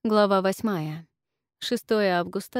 Глава 8. 6 августа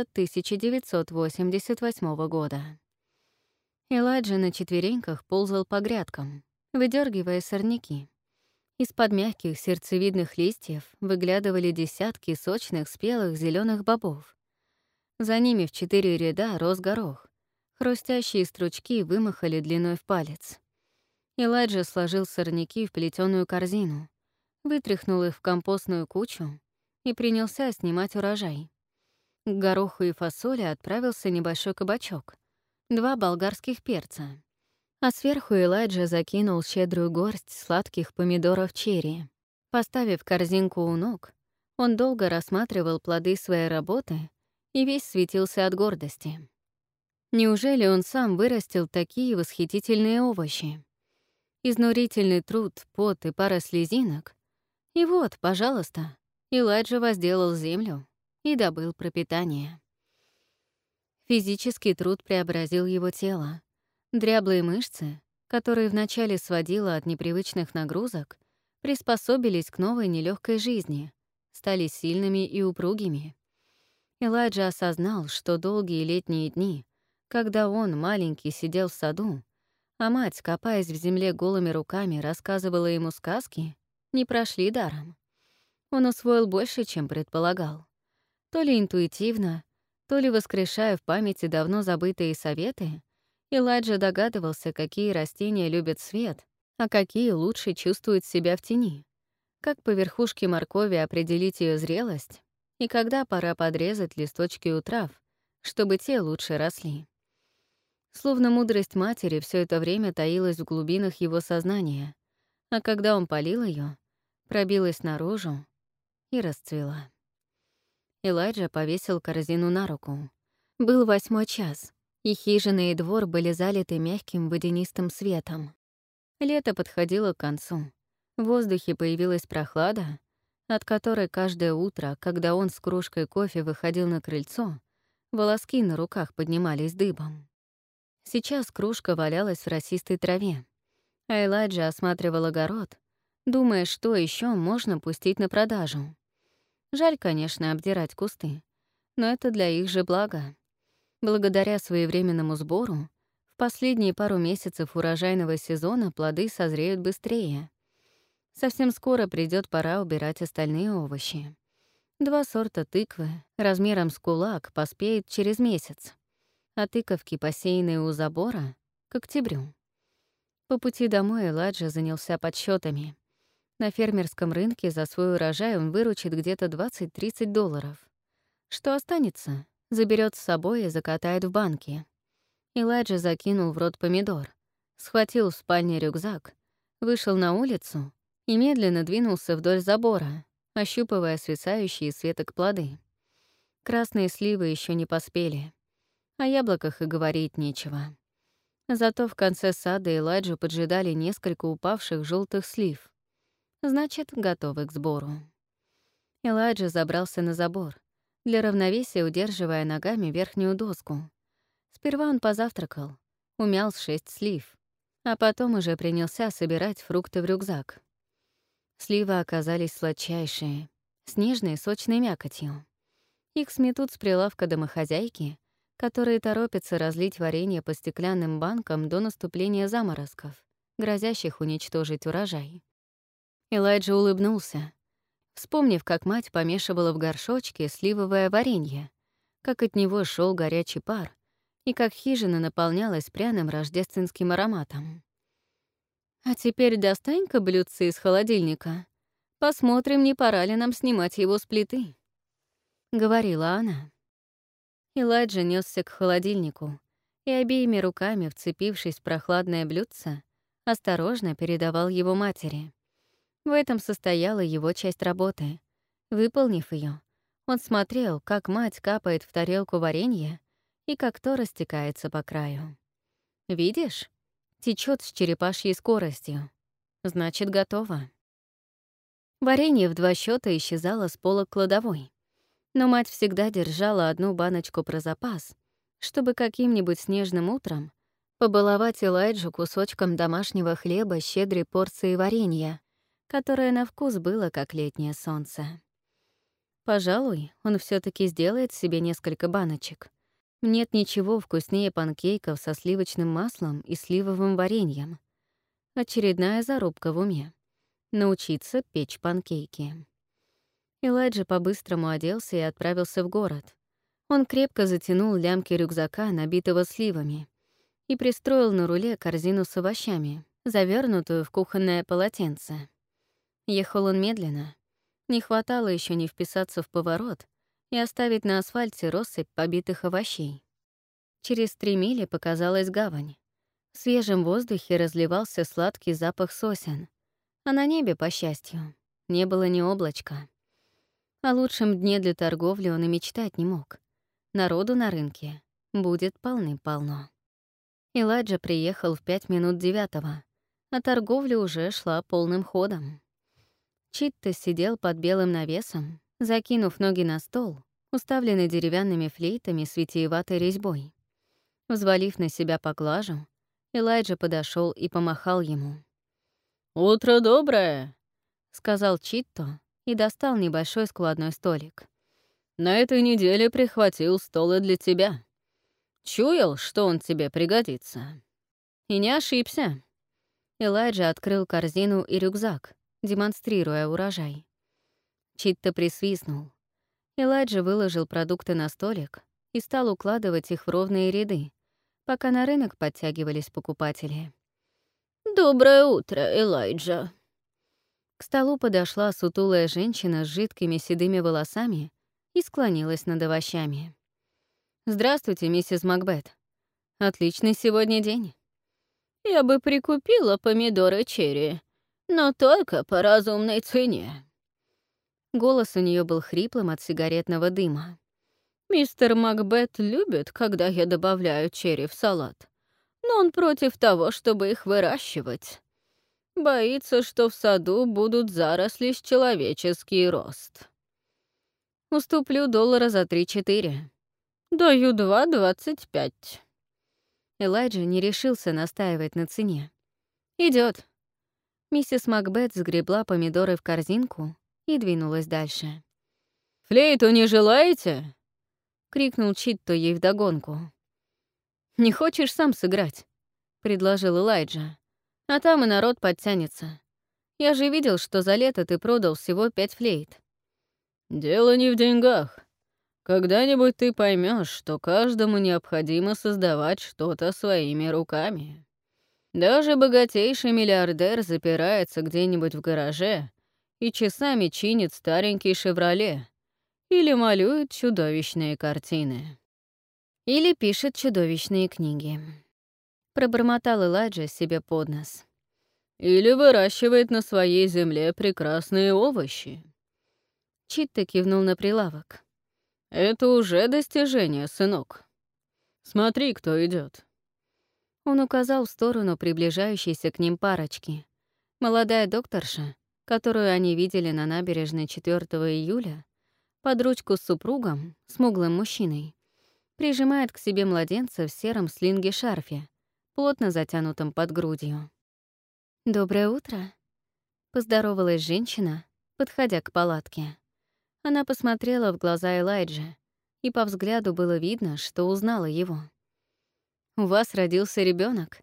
1988 года. Элайджа на четвереньках ползал по грядкам, выдергивая сорняки. Из-под мягких сердцевидных листьев выглядывали десятки сочных спелых зеленых бобов. За ними в 4 ряда рос горох. Хрустящие стручки вымахали длиной в палец. Элайджа сложил сорняки в плетеную корзину, вытряхнул их в компостную кучу и принялся снимать урожай. К гороху и фасоли отправился небольшой кабачок, 2 болгарских перца. А сверху Элайджа закинул щедрую горсть сладких помидоров черри. Поставив корзинку у ног, он долго рассматривал плоды своей работы и весь светился от гордости. Неужели он сам вырастил такие восхитительные овощи? Изнурительный труд, пот и пара слезинок. И вот, пожалуйста, Элайджа возделал землю и добыл пропитание. Физический труд преобразил его тело. Дряблые мышцы, которые вначале сводило от непривычных нагрузок, приспособились к новой нелегкой жизни, стали сильными и упругими. Элайджа осознал, что долгие летние дни, когда он, маленький, сидел в саду, а мать, копаясь в земле голыми руками, рассказывала ему сказки, не прошли даром. Он усвоил больше, чем предполагал. То ли интуитивно, то ли воскрешая в памяти давно забытые советы, Элайджа догадывался, какие растения любят свет, а какие лучше чувствуют себя в тени, как по верхушке моркови определить ее зрелость и когда пора подрезать листочки у трав, чтобы те лучше росли. Словно мудрость матери все это время таилась в глубинах его сознания, а когда он полил ее, пробилась наружу и расцвела. Элайджа повесил корзину на руку. Был 8 час, и хижина и двор были залиты мягким водянистым светом. Лето подходило к концу. В воздухе появилась прохлада, от которой каждое утро, когда он с кружкой кофе выходил на крыльцо, волоски на руках поднимались дыбом. Сейчас кружка валялась в росистой траве, а Элайджа осматривал огород, думая, что еще можно пустить на продажу. Жаль, конечно, обдирать кусты, но это для их же блага. Благодаря своевременному сбору в последние пару месяцев урожайного сезона плоды созреют быстрее. Совсем скоро придет пора убирать остальные овощи. 2 сорта тыквы размером с кулак поспеют через месяц, а тыковки, посеянные у забора, к октябрю. По пути домой Элайджа занялся подсчетами. На фермерском рынке за свой урожай он выручит где-то $20-30. Что останется, заберет с собой и закатает в банки. Элайджа закинул в рот помидор, схватил в спальне рюкзак, вышел на улицу и медленно двинулся вдоль забора, ощупывая свисающие с веток плоды. Красные сливы еще не поспели. О яблоках и говорить нечего. Зато в конце сада Элайджу поджидали несколько упавших желтых слив. Значит, готовы к сбору. Элайджа забрался на забор, для равновесия удерживая ногами верхнюю доску. Сперва он позавтракал, умял 6 слив, а потом уже принялся собирать фрукты в рюкзак. Сливы оказались сладчайшие, с нежной сочной мякотью. Их сметут с прилавка домохозяйки, которые торопятся разлить варенье по стеклянным банкам до наступления заморозков, грозящих уничтожить урожай. Элайджа улыбнулся, вспомнив, как мать помешивала в горшочке сливовое варенье, как от него шел горячий пар и как хижина наполнялась пряным рождественским ароматом. «А теперь достань-ка блюдце из холодильника. Посмотрим, не пора ли нам снимать его с плиты», — говорила она. Элайджа нёсся к холодильнику и обеими руками, вцепившись в прохладное блюдце, осторожно передавал его матери. В этом состояла его часть работы. Выполнив ее, он смотрел, как мать капает в тарелку варенье и как то растекается по краю. «Видишь? Течет с черепашьей скоростью. Значит, готово». Варенье в 2 счета исчезало с полок кладовой. Но мать всегда держала 1 баночку про запас, чтобы каким-нибудь снежным утром побаловать Элайджу кусочком домашнего хлеба с щедрой порцией варенья, которое на вкус было как летнее солнце. Пожалуй, он все таки сделает себе несколько баночек. Нет ничего вкуснее панкейков со сливочным маслом и сливовым вареньем. Очередная зарубка в уме. Научиться печь панкейки. Элайджа по-быстрому оделся и отправился в город. Он крепко затянул лямки рюкзака, набитого сливами, и пристроил на руле корзину с овощами, завернутую в кухонное полотенце. Ехал он медленно. Не хватало еще не вписаться в поворот и оставить на асфальте россыпь побитых овощей. Через 3 мили показалась гавань. В свежем воздухе разливался сладкий запах сосен, а на небе, по счастью, не было ни облачка. О лучшем дне для торговли он и мечтать не мог. Народу на рынке будет полным-полно. Элайджа приехал в 5 минут 9, а торговля уже шла полным ходом. Читта сидел под белым навесом, закинув ноги на стол, уставленный деревянными флейтами с витиеватой резьбой. Взвалив на себя поклажу, Элайджа подошел и помахал ему. «Утро доброе», — сказал Читто и достал небольшой складной столик. «На этой неделе прихватил стол и для тебя. Чуял, что он тебе пригодится. И не ошибся». Элайджа открыл корзину и рюкзак, демонстрируя урожай. Читто присвистнул. Элайджа выложил продукты на столик и стал укладывать их в ровные ряды, пока на рынок подтягивались покупатели. «Доброе утро, Элайджа». К столу подошла сутулая женщина с жидкими седыми волосами и склонилась над овощами. «Здравствуйте, миссис Макбет. Отличный сегодня день». «Я бы прикупила помидоры черри, но только по разумной цене». Голос у нее был хриплым от сигаретного дыма. «Мистер Макбет любит, когда я добавляю черри в салат, но он против того, чтобы их выращивать. Боится, что в саду будут заросли с человеческий рост». «Уступлю $1 за 3-4. «Даю 2,25». Элайджа не решился настаивать на цене. Идет. Миссис Макбет сгребла помидоры в корзинку и двинулась дальше. «Флейту не желаете?» — крикнул Читто ей вдогонку. «Не хочешь сам сыграть?» — предложил Элайджа. «А там и народ подтянется. Я же видел, что за лето ты продал всего 5 флейт». «Дело не в деньгах. Когда-нибудь ты поймешь, что каждому необходимо создавать что-то своими руками. Даже богатейший миллиардер запирается где-нибудь в гараже и часами чинит старенький «Шевроле» или малюет чудовищные картины. Или пишет чудовищные книги. Пробормотал Элайджа себе под нос. Или выращивает на своей земле прекрасные овощи. Читто кивнул на прилавок. Это уже достижение, сынок. Смотри, кто идет. Он указал в сторону приближающейся к ним парочки. Молодая докторша, которую они видели на набережной 4 июля, под ручку с супругом, смуглым мужчиной, прижимает к себе младенца в сером слинге-шарфе, плотно затянутом под грудью. «Доброе утро», — поздоровалась женщина, подходя к палатке. Она посмотрела в глаза Элайджа, и по взгляду было видно, что узнала его. «У вас родился ребенок?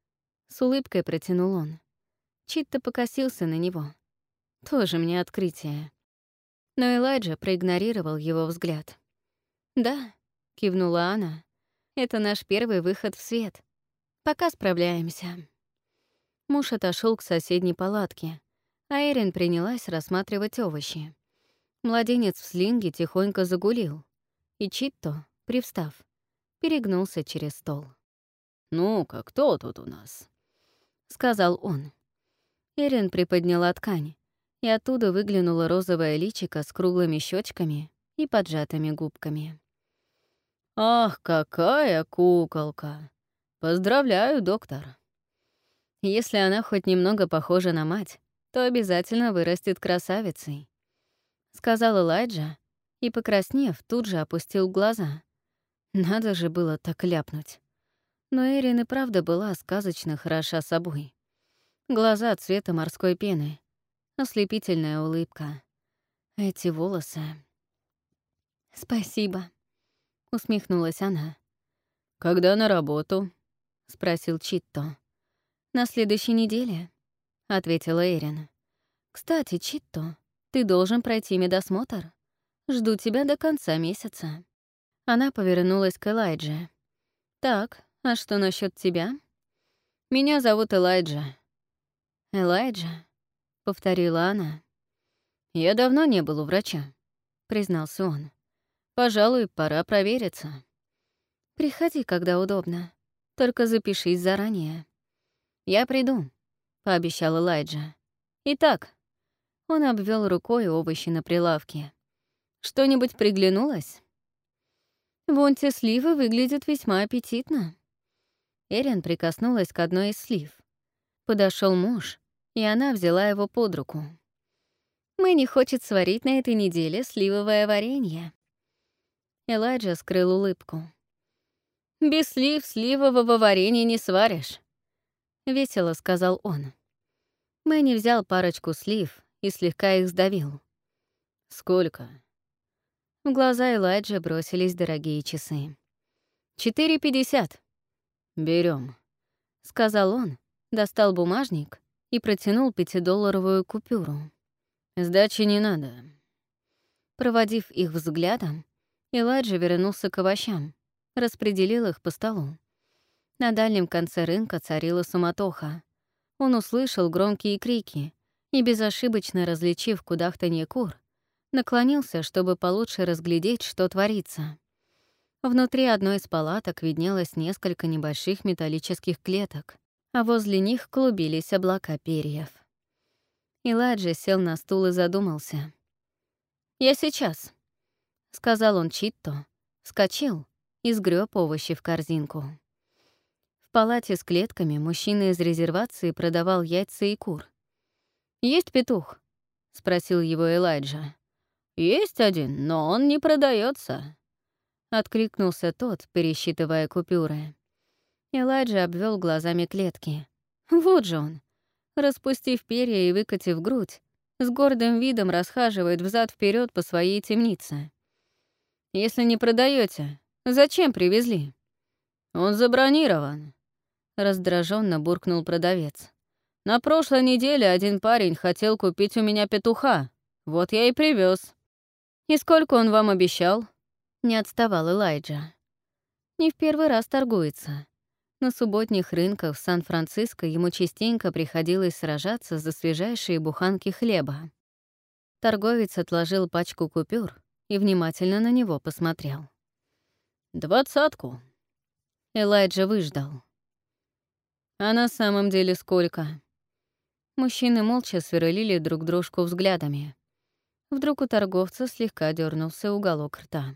С улыбкой протянул он. Читто покосился на него. Тоже мне открытие. Но Элайджа проигнорировал его взгляд. «Да», — кивнула она, — «это наш первый выход в свет. Пока справляемся». Муж отошел к соседней палатке, а Эрин принялась рассматривать овощи. Младенец в слинге тихонько загулил, и Читто, привстав, перегнулся через стол. «Ну-ка, кто тут у нас?» — сказал он. Эрин приподняла ткань, и оттуда выглянуло розовое личико с круглыми щечками и поджатыми губками. «Ах, какая куколка! Поздравляю, доктор!» Если она хоть немного похожа на мать, то обязательно вырастет красавицей, — сказал Элайджа, и, покраснев, тут же опустил глаза. Надо же было так ляпнуть. Но Эрин и правда была сказочно хороша собой. Глаза цвета морской пены, ослепительная улыбка. Эти волосы. «Спасибо», — усмехнулась она. «Когда на работу?» — спросил Читто. «На следующей неделе», — ответила Эрин. «Кстати, Читто, ты должен пройти медосмотр. Жду тебя до конца месяца». Она повернулась к Элайдже. «Так, а что насчет тебя?» «Меня зовут Элайджа». «Элайджа?» — повторила она. «Я давно не был у врача», — признался он. «Пожалуй, пора провериться». «Приходи, когда удобно. Только запишись заранее». «Я приду», — пообещал Элайджа. «Итак», — он обвел рукой овощи на прилавке. «Что-нибудь приглянулось?» «Вон те сливы выглядят весьма аппетитно». Эрин прикоснулась к одной из слив. Подошел муж, и она взяла его под руку. «Мэнни хочет сварить на этой неделе сливовое варенье». Элайджа скрыл улыбку. «Без слив сливового варенья не сваришь», — весело сказал он. Мэнни взял парочку слив и слегка их сдавил. «Сколько?» В глаза Элайджа бросились дорогие часы. 4,50. Берем, сказал он, достал бумажник и протянул 5-долларовую купюру. «Сдачи не надо». Проводив их взглядом, Элайджа вернулся к овощам, распределил их по столу. На дальнем конце рынка царила суматоха. Он услышал громкие крики и, безошибочно различив кудахтанье кур, наклонился, чтобы получше разглядеть, что творится. Внутри одной из палаток виднелось несколько небольших металлических клеток, а возле них клубились облака перьев. Элайджа сел на стул и задумался. «Я сейчас», — сказал он Читто, вскочил и сгреб овощи в корзинку. В палате с клетками мужчина из резервации продавал яйца и кур. «Есть петух?» — спросил его Элайджа. «Есть один, но он не продается», — откликнулся тот, пересчитывая купюры. Элайджа обвел глазами клетки. Вот же он, распустив перья и выкатив грудь, с гордым видом расхаживает взад вперед по своей темнице. «Если не продаете, зачем привезли?» «Он забронирован», — раздраженно буркнул продавец. «На прошлой неделе один парень хотел купить у меня петуха. Вот я и привез. «И сколько он вам обещал?» — не отставал Элайджа. Не в первый раз торгуется. На субботних рынках в Сан-Франциско ему частенько приходилось сражаться за свежайшие буханки хлеба. Торговец отложил пачку купюр и внимательно на него посмотрел. 20. Элайджа выждал. «А на самом деле сколько?» Мужчины молча сверлили друг дружку взглядами. Вдруг у торговца слегка дернулся уголок рта.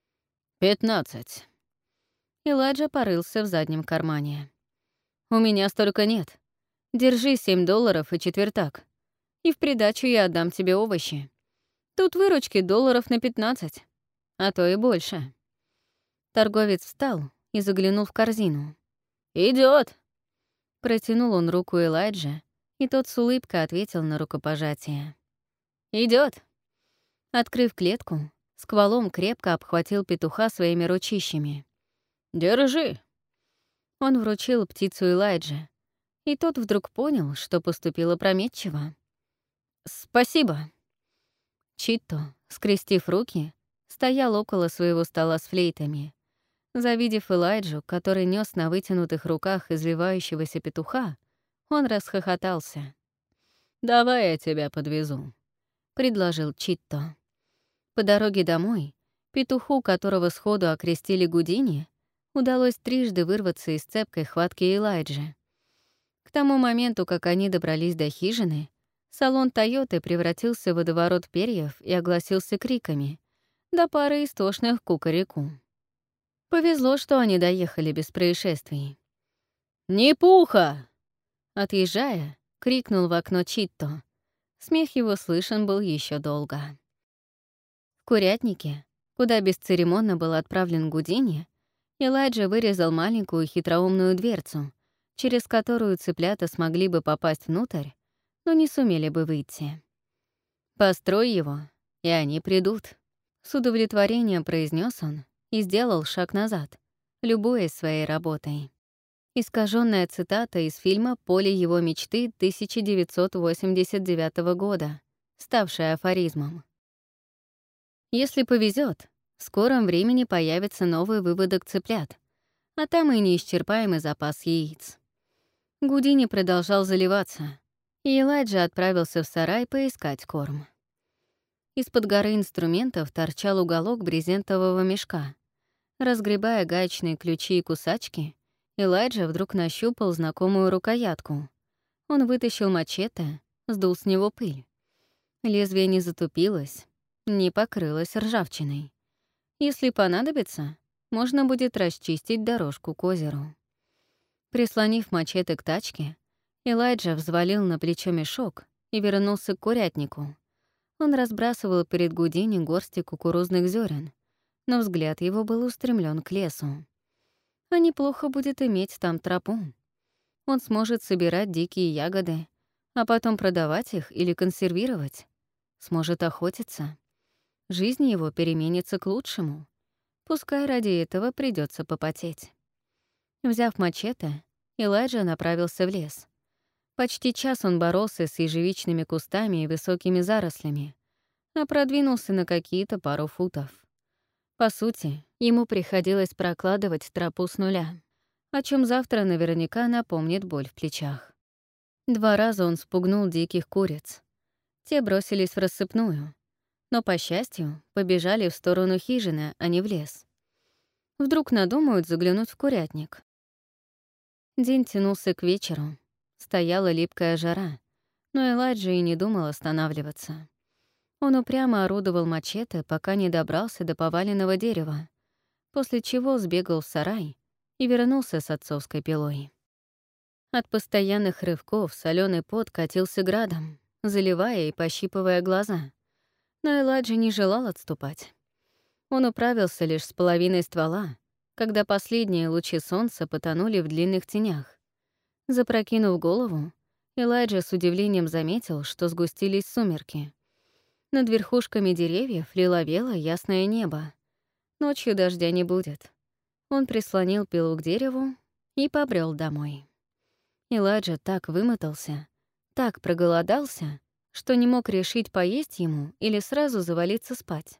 15. Элайджа порылся в заднем кармане. «У меня столько нет. Держи $7 и четвертак. И в придачу я отдам тебе овощи. Тут выручки долларов на 15, а то и больше». Торговец встал и заглянул в корзину. «Идёт!» Протянул он руку Элайджа, и тот с улыбкой ответил на рукопожатие. «Идёт!» Открыв клетку, сквалом крепко обхватил петуха своими ручищами. «Держи!» Он вручил птицу Элайджа, и тот вдруг понял, что поступил опрометчиво. «Спасибо!» Читто, скрестив руки, стоял около своего стола с флейтами. Завидев Элайджу, который нес на вытянутых руках извивающегося петуха, он расхохотался. «Давай я тебя подвезу», — предложил Читто. По дороге домой петуху, которого сходу окрестили Гудини, удалось трижды вырваться из цепкой хватки Элайджи. К тому моменту, как они добрались до хижины, салон «Тойоты» превратился в водоворот перьев и огласился криками, до пары истошных кукареку. Повезло, что они доехали без происшествий. «Не пуха!» Отъезжая, крикнул в окно Читто. Смех его слышен был еще долго. В курятнике, куда бесцеремонно был отправлен Гудини, Элайджа вырезал маленькую хитроумную дверцу, через которую цыплята смогли бы попасть внутрь, но не сумели бы выйти. «Построй его, и они придут», С удовлетворением произнес он и сделал шаг назад, любуясь своей работой. Искаженная цитата из фильма «Поле его мечты» 1989 года, ставшая афоризмом. Если повезет, в скором времени появится новый выводок цыплят, а там и неисчерпаемый запас яиц. Гудини продолжал заливаться, и Элайджа отправился в сарай поискать корм. Из-под горы инструментов торчал уголок брезентового мешка. Разгребая гаечные ключи и кусачки, Элайджа вдруг нащупал знакомую рукоятку. Он вытащил мачете, сдул с него пыль. Лезвие не затупилось, не покрылось ржавчиной. Если понадобится, можно будет расчистить дорожку к озеру. Прислонив мачете к тачке, Элайджа взвалил на плечо мешок и вернулся к курятнику. Он разбрасывал перед Гудини горсти кукурузных зерен, но взгляд его был устремлен к лесу. А неплохо будет иметь там тропу. Он сможет собирать дикие ягоды, а потом продавать их или консервировать. Сможет охотиться. Жизнь его переменится к лучшему. Пускай ради этого придется попотеть. Взяв мачете, Элайджа направился в лес. Почти час он боролся с ежевичными кустами и высокими зарослями, а продвинулся на какие-то пару футов. По сути, ему приходилось прокладывать тропу с нуля, о чем завтра наверняка напомнит боль в плечах. 2 раза он спугнул диких куриц. Те бросились в рассыпную, но, по счастью, побежали в сторону хижины, а не в лес. Вдруг надумают заглянуть в курятник. День тянулся к вечеру. Стояла липкая жара, но Элайджа и не думал останавливаться. Он упрямо орудовал мачете, пока не добрался до поваленного дерева, после чего сбегал в сарай и вернулся с отцовской пилой. От постоянных рывков солёный пот катился градом, заливая и пощипывая глаза. Но Элайджа не желал отступать. Он управился лишь с половиной ствола, когда последние лучи солнца потонули в длинных тенях. Запрокинув голову, Элайджа с удивлением заметил, что сгустились сумерки. Над верхушками деревьев лиловело ясное небо. Ночью дождя не будет. Он прислонил пилу к дереву и побрел домой. Элайджа так вымотался, так проголодался, что не мог решить, поесть ему или сразу завалиться спать.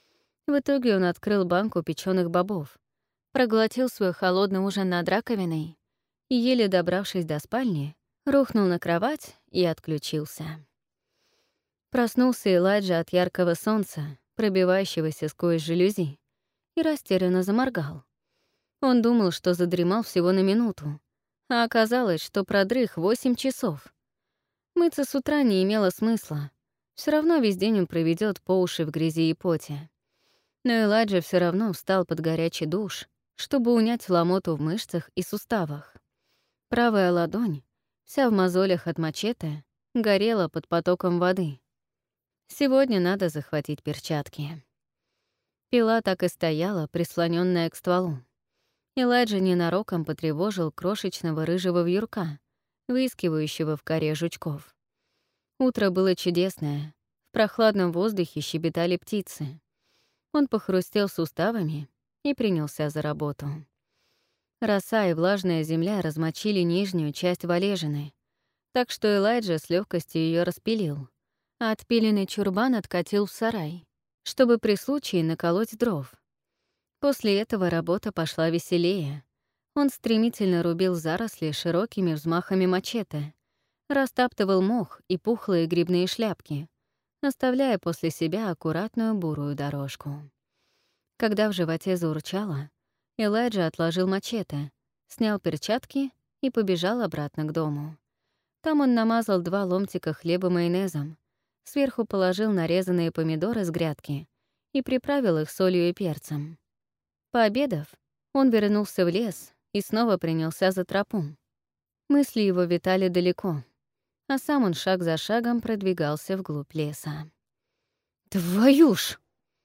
В итоге он открыл банку печёных бобов, проглотил свой холодный ужин над раковиной и, еле добравшись до спальни, рухнул на кровать и отключился. Проснулся Элайджа от яркого солнца, пробивающегося сквозь жалюзи, и растерянно заморгал. Он думал, что задремал всего на минуту, а оказалось, что продрых 8 часов. Мыться с утра не имело смысла. Все равно весь день он проведет по уши в грязи и поте. Но Элайджа все равно встал под горячий душ, чтобы унять ломоту в мышцах и суставах. Правая ладонь, вся в мозолях от мачете, горела под потоком воды. Сегодня надо захватить перчатки. Пила так и стояла, прислонённая к стволу. Элайджа ненароком потревожил крошечного рыжего вьюрка, выискивающего в коре жучков. Утро было чудесное. В прохладном воздухе щебетали птицы. Он похрустел суставами и принялся за работу. Роса и влажная земля размочили нижнюю часть валежины, так что Элайджа с легкостью ее распилил, а отпиленный чурбан откатил в сарай, чтобы при случае наколоть дров. После этого работа пошла веселее. Он стремительно рубил заросли широкими взмахами мачете, растаптывал мох и пухлые грибные шляпки, оставляя после себя аккуратную бурую дорожку. Когда в животе заурчало, Элайджа отложил мачете, снял перчатки и побежал обратно к дому. Там он намазал 2 ломтика хлеба майонезом, сверху положил нарезанные помидоры с грядки и приправил их солью и перцем. Пообедав, он вернулся в лес и снова принялся за тропу. Мысли его витали далеко, а сам он шаг за шагом продвигался вглубь леса. «Твою ж!»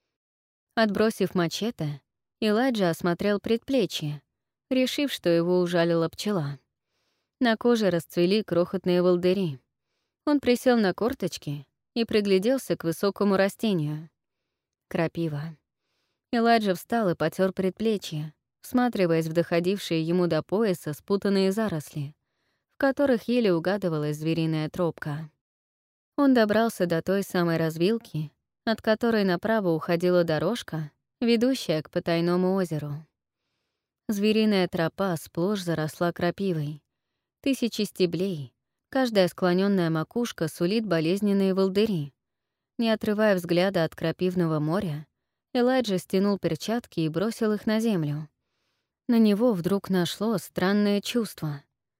Отбросив мачете, Элайджа осмотрел предплечье, решив, что его ужалила пчела. На коже расцвели крохотные волдыри. Он присел на корточки и пригляделся к высокому растению. Крапива. Элайджа встал и потер предплечье, всматриваясь в доходившие ему до пояса спутанные заросли, в которых еле угадывалась звериная тропка. Он добрался до той самой развилки, от которой направо уходила дорожка, ведущая к потайному озеру. Звериная тропа сплошь заросла крапивой. Тысячи стеблей, каждая склоненная макушка сулит болезненные волдыри. Не отрывая взгляда от крапивного моря, Элайджа стянул перчатки и бросил их на землю. На него вдруг нашло странное чувство.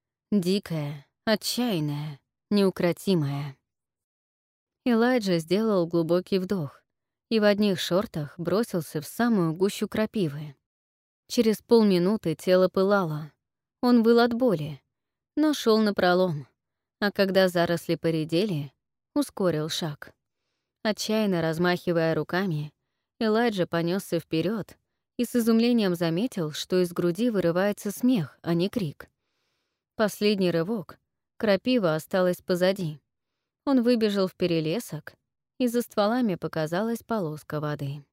Дикое, отчаянное, неукротимое. Элайджа сделал глубокий вдох и в одних шортах бросился в самую гущу крапивы. Через полминуты тело пылало. Он выл от боли, но шел напролом, а когда заросли поредели, ускорил шаг. Отчаянно размахивая руками, Элайджа понесся вперед и с изумлением заметил, что из груди вырывается смех, а не крик. Последний рывок, крапива осталась позади. Он выбежал в перелесок, и за стволами показалась полоска воды.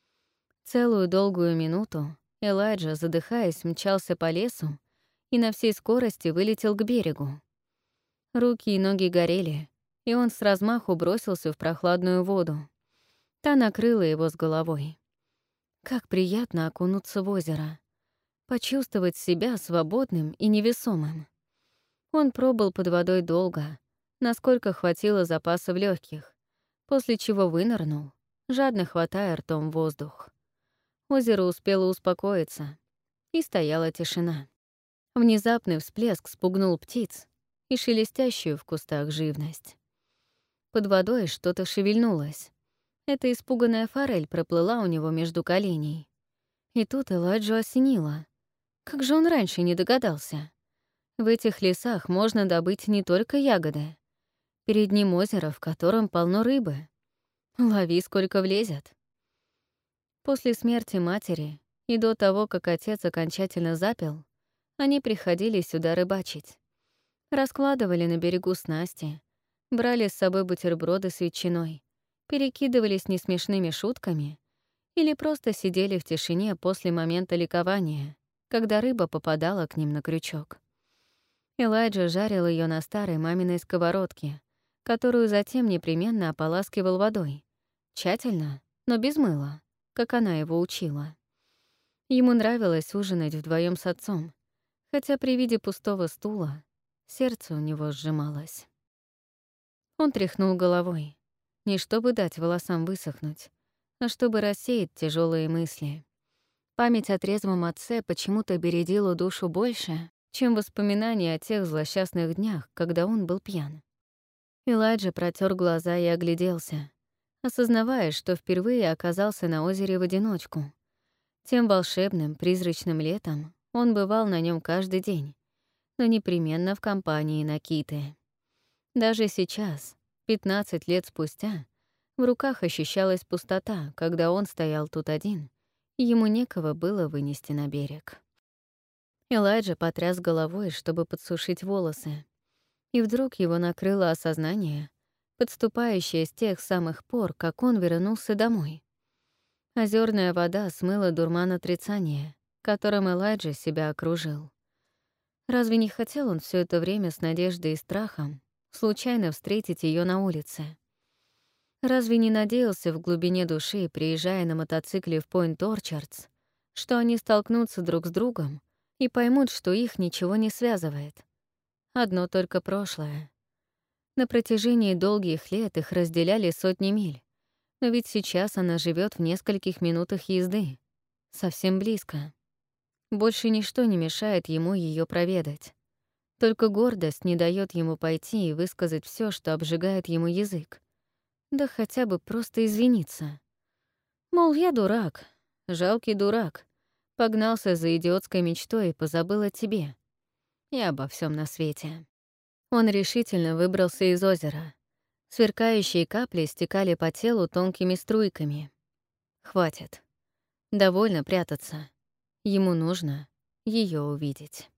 Целую долгую минуту Элайджа, задыхаясь, мчался по лесу и на всей скорости вылетел к берегу. Руки и ноги горели, и он с размаху бросился в прохладную воду. Та накрыла его с головой. Как приятно окунуться в озеро, почувствовать себя свободным и невесомым. Он пробыл под водой долго, насколько хватило запаса в легких, после чего вынырнул, жадно хватая ртом воздух. Озеро успело успокоиться, и стояла тишина. Внезапный всплеск спугнул птиц и шелестящую в кустах живность. Под водой что-то шевельнулось. Эта испуганная форель проплыла у него между коленей. И тут Элайджу осенило. Как же он раньше не догадался? В этих лесах можно добыть не только ягоды. Перед ним озеро, в котором полно рыбы. Лови, сколько влезет. После смерти матери и до того, как отец окончательно запил, они приходили сюда рыбачить. Раскладывали на берегу снасти, брали с собой бутерброды с ветчиной, перекидывались несмешными шутками или просто сидели в тишине после момента ликования, когда рыба попадала к ним на крючок. Элайджа жарил ее на старой маминой сковородке, которую затем непременно ополаскивал водой. Тщательно, но без мыла, как она его учила. Ему нравилось ужинать вдвоем с отцом, хотя при виде пустого стула сердце у него сжималось. Он тряхнул головой, не чтобы дать волосам высохнуть, а чтобы рассеять тяжелые мысли. Память о трезвом отце почему-то бередила душу больше, чем воспоминания о тех злосчастных днях, когда он был пьян. Элайджа протер глаза и огляделся, осознавая, что впервые оказался на озере в одиночку. Тем волшебным, призрачным летом он бывал на нем каждый день, но непременно в компании Накиты. Даже сейчас, 15 лет спустя, в руках ощущалась пустота, когда он стоял тут один, и ему некого было вынести на берег. Элайджа потряс головой, чтобы подсушить волосы, и вдруг его накрыло осознание, подступающее с тех самых пор, как он вернулся домой. Озерная вода смыла дурман отрицания, которым Элайджа себя окружил. Разве не хотел он все это время с надеждой и страхом случайно встретить ее на улице? Разве не надеялся в глубине души, приезжая на мотоцикле в Пойнт-Орчардс, что они столкнутся друг с другом и поймут, что их ничего не связывает? Одно только прошлое. На протяжении долгих лет их разделяли сотни миль, но ведь сейчас она живет в нескольких минутах езды, совсем близко. Больше ничто не мешает ему ее проведать. Только гордость не дает ему пойти и высказать все, что обжигает ему язык. Да хотя бы просто извиниться. Мол, я дурак, жалкий дурак, погнался за идиотской мечтой и позабыл о тебе и обо всем на свете. Он решительно выбрался из озера. Сверкающие капли стекали по телу тонкими струйками. Хватит. Довольно прятаться. Ему нужно ее увидеть.